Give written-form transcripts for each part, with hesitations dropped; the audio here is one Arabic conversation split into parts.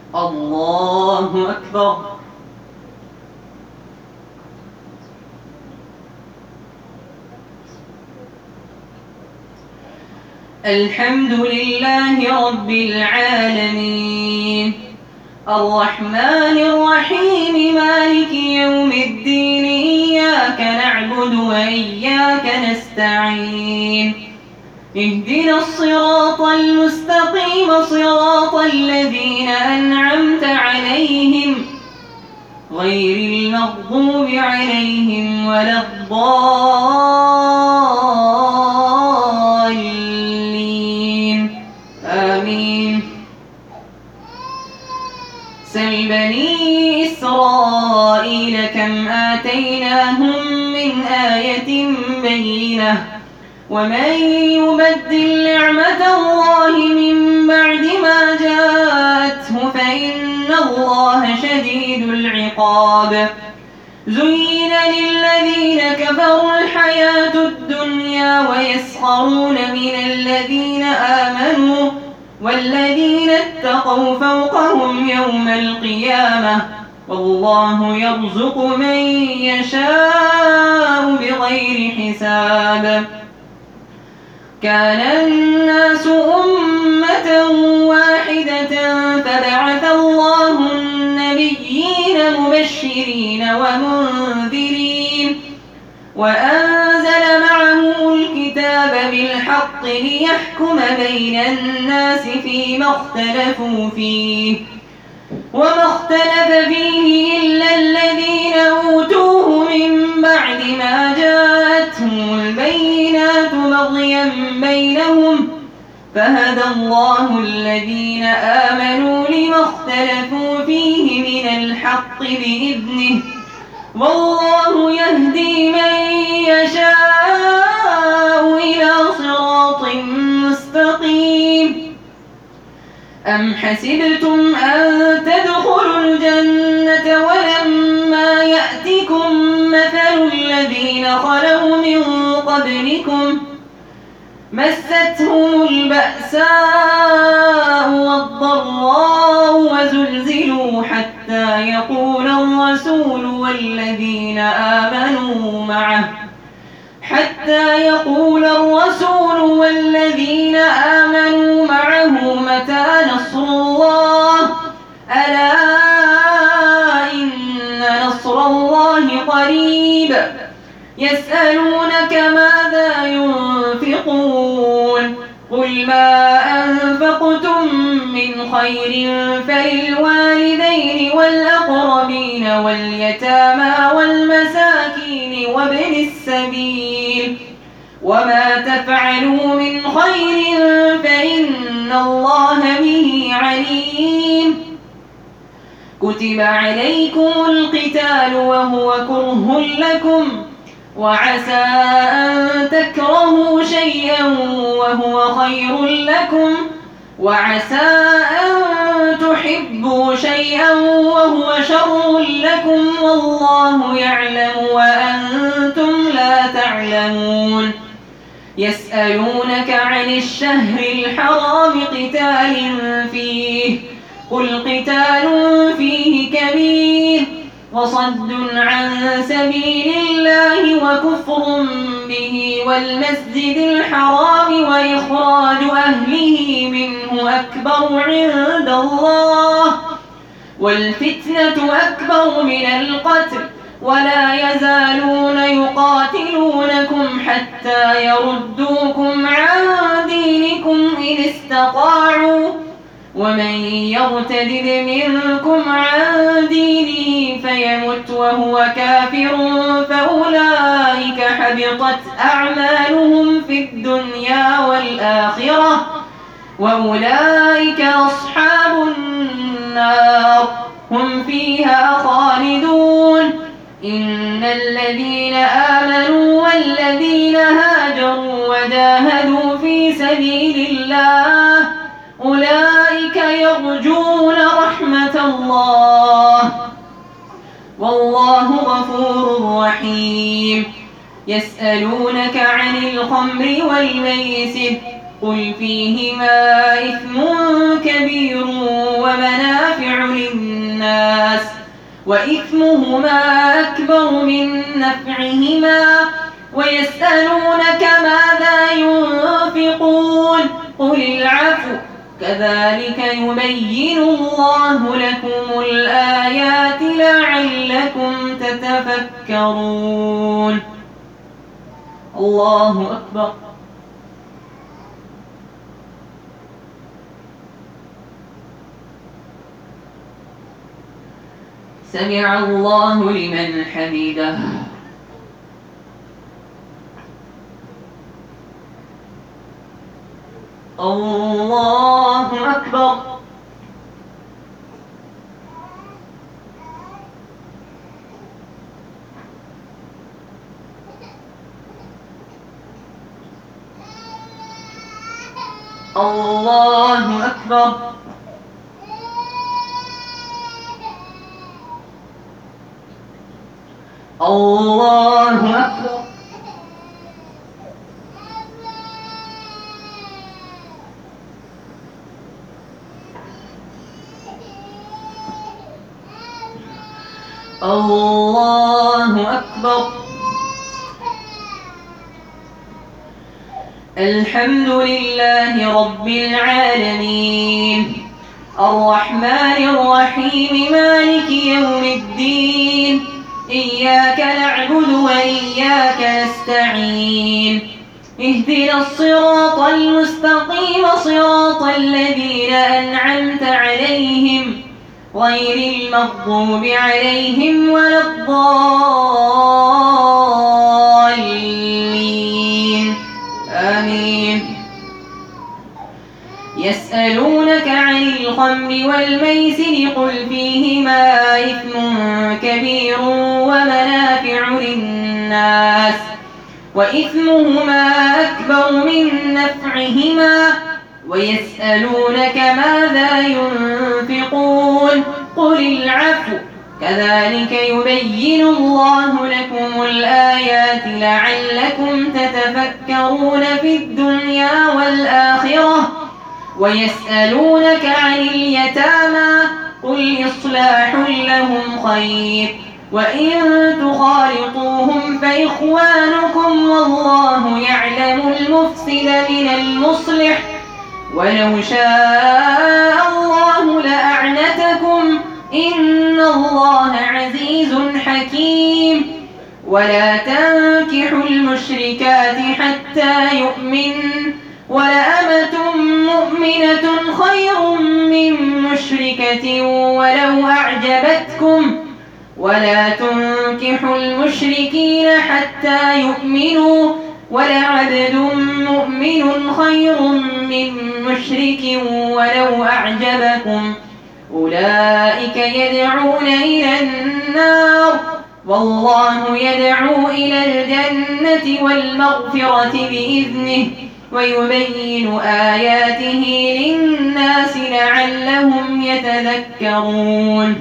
الله أكبر. الحمد لله رب العالمين الرحمن الرحيم مالك يوم الدين إياك نعبد وإياك نستعين اهدنا الصراط المستقيم صراط الذين أنعمت عليهم غير المغضوب عليهم ولا الضالين آمين. سل بني إسرائيل كم آتيناهم من آية بينة ومن يبدل نعمة الله من بعد ما جاءته فإن الله شديد العقاب. زين للذين كفروا الحياة الدنيا ويسخرون من الذين آمنوا والذين اتقوا فوقهم يوم القيامة والله يرزق من يشاء بغير حساب. كان الناس أمة واحدة فبعث الله النبيين مبشرين ومنذرين وأنزل معهم الكتاب بالحق ليحكم بين الناس فيما اختلفوا فيه وما اختلف فيه إلا الذين أوتوه من بعد ما جاءتهم البينات بغيا بينهم فهدى الله الذين آمنوا لما اختلفوا فيه من الحق بإذنه والله يهدي من يشاء إلى صراط مستقيم. أم حسبتم أن تدخلوا الجنة ولما يأتكم مثل الذين خلوا من قبلكم مستهم البأساء والضراء وزلزلوا حتى يقول الرسول والذين آمنوا معه متى نصر الله ألا إن نصر الله قريب. يسألونك ماذا ينفقون قل ما أنفقتم من خير فللوالدين والأقربين واليتامى والمساكين وابن السبيل وما تفعلوا من خير فإن الله به عليم. كتب عليكم القتال وهو كره لكم وعسى أن تكرهوا شيئا وهو خير لكم وعسى أن تحبوا شيئا وهو شر لكم والله يعلم وأنتم لا تعلمون. يسألونك عن الشهر الحرام قتال فيه قل قتال فيه كبير وصد عن سبيل الله وكفر به والمسجد الحرام وإخراج أهله منه أكبر عند الله والفتنة أكبر من القتل ولا يزالون يقاتلونكم حتى يردوكم عن دينكم إن استطاعوا ومن يرتد منكم عن دينه فيمت وهو كافر فأولئك حبطت أعمالهم في الدنيا والآخرة وأولئك أصحاب النار هم فيها خالدون. إن الذين آمنوا والذين هاجروا وجاهدوا في سبيل الله أولئك يرجون رحمة الله والله غفور رحيم. يسألونك عن الخمر والميسر قل فيهما إثم كبير ومنافع الناس وإثمهما أكبر من نفعهما ويسألونك ماذا ينفقون قل العفو كذلك يبين الله لكم الآيات لعلكم تتفكرون. الله أكبر. سمع الله لمن حمده. الله أكبر. الله أكبر. الله أكبر. الله أكبر. الحمد لله رب العالمين الرحمن الرحيم مالك يوم الدين إياك نعبد وإياك نستعين اهدنا الصراط المستقيم صراط الذين أنعمت عليهم غير المغضوب عليهم ولا الضالين آمين. يسألونك عن الخمر والميسر قل فيهما إثم كبير ومنافع للناس وإثمهما أكبر من نفعهما ويسألونك ماذا ينفقون قل العفو كذلك يبين الله لكم الآيات لعلكم تتفكرون في الدنيا والآخرة ويسألونك عن اليتامى قل إصلاح لهم خير وإن تخالطوهم فإخوانكم والله يعلم المفسد من المصلح ولو شاء الله لأعنتكم إن الله عزيز حكيم. ولا تنكحوا المشركات حتى يؤمنن ولأمة مؤمنة خير من مشركة ولو أعجبتكم ولا تنكحوا المشركين حتى يؤمنوا ولعبد مؤمن خير من مشرك ولو أعجبكم أولئك يدعون إلى النار والله يدعو إلى الجنة والمغفرة بإذنه ويبين آياته للناس لعلهم يتذكرون.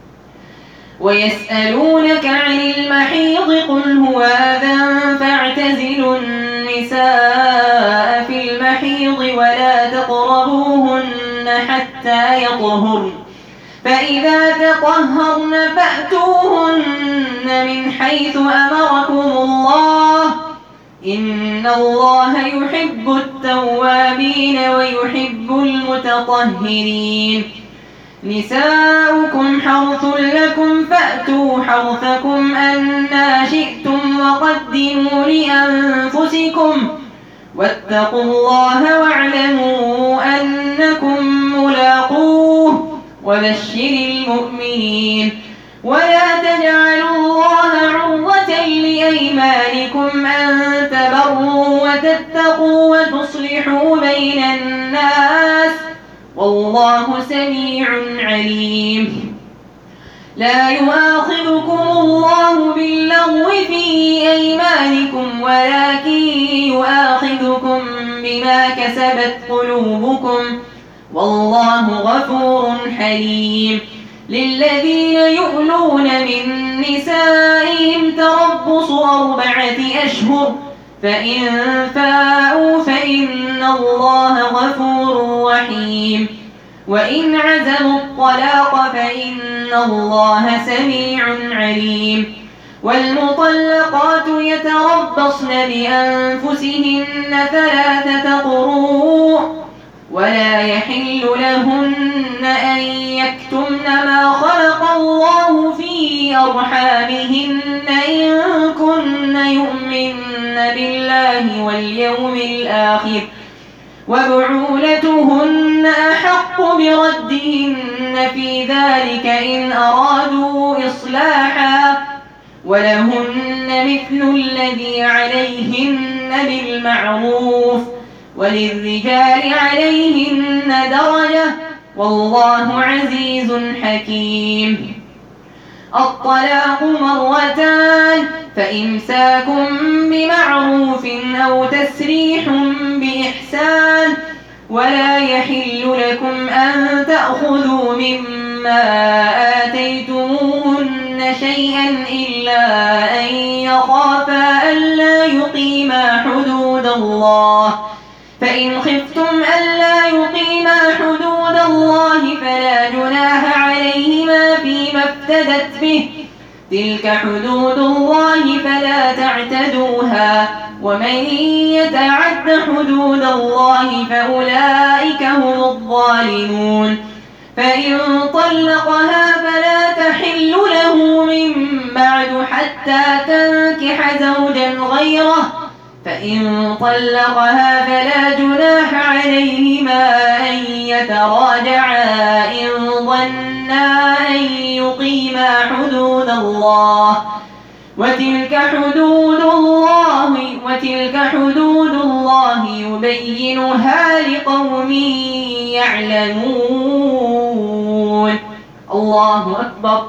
ويسألونك عن المحيض قل هو أذى فاعتزلوا النساء في المحيض ولا تقربوهن حتى يطهرن فإذا تطهرن فأتوهن من حيث أمركم الله إن الله يحب التوابين ويحب المتطهرين. نساؤكم حرث لكم فأتوا حرثكم أنى شئتم وقدموا لأنفسكم واتقوا الله واعلموا أنكم ملاقوه وبشر المؤمنين. ولا تجعلوا الله عرضة لأيمانكم أن تبروا وتتقوا وتصلحوا بين الناس والله سميع عليم. لا يؤاخذكم الله باللغو في أيمانكم ولكن يؤاخذكم بما كسبت قلوبكم والله غفور حليم. للذين يؤلون من نسائهم تربص 4 أشهر فإن فاءوا فإن الله غفور رحيم. وإن عزموا الطلاق فإن الله سميع عليم. والمطلقات يتربصن بأنفسهن 3 قروء ولا يحل لهن أن يكتمن ما خلق الله في أرحامهن إن كن يؤمن بالله واليوم الآخر وبعولتهن أحق بردهن في ذلك إن أرادوا إصلاحا ولهن مثل الذي عليهن بالمعروف وللرجال عليهن درجة والله عزيز حكيم. الطلاق مرتان فإمساك بمعروف أو تسريح بإحسان ولا يحل لكم أن تأخذوا مما آتيتموهن شيئا إلا أن يخافا ألا يقيما حدود الله فإن خفتم ألا يقيما حدود الله فلا جناح عليهما فيما افتدت به تلك حدود الله فلا تعتدوها ومن يتعد حدود الله فأولئك هم الظالمون. فإن طلقها فلا تحل له من بعد حتى تنكح زوجا غيره فإن طلقها فلا جناح عليهما أن يتراجعا إن ظنا أن يقيما حدود الله وتلك حدود الله يبينها لقوم يعلمون. الله أكبر.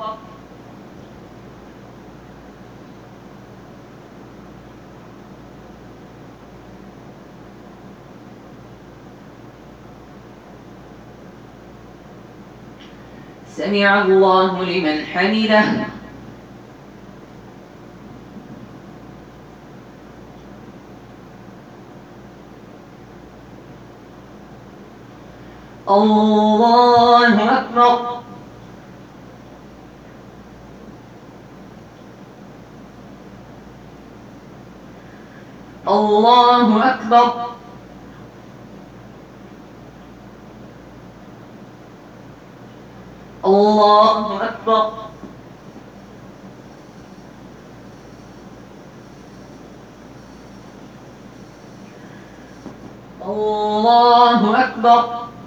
سمع الله لمن حمده. الله أكبر. الله أكبر. الله أكبر. الله أكبر.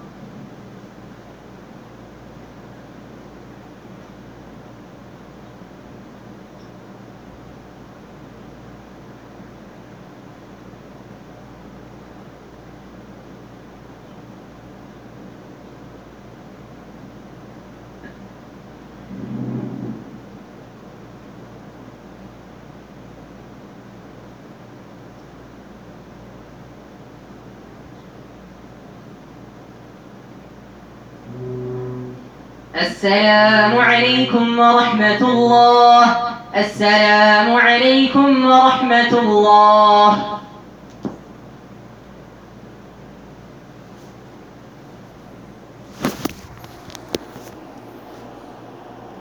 السلام عليكم ورحمة الله. السلام عليكم ورحمة الله.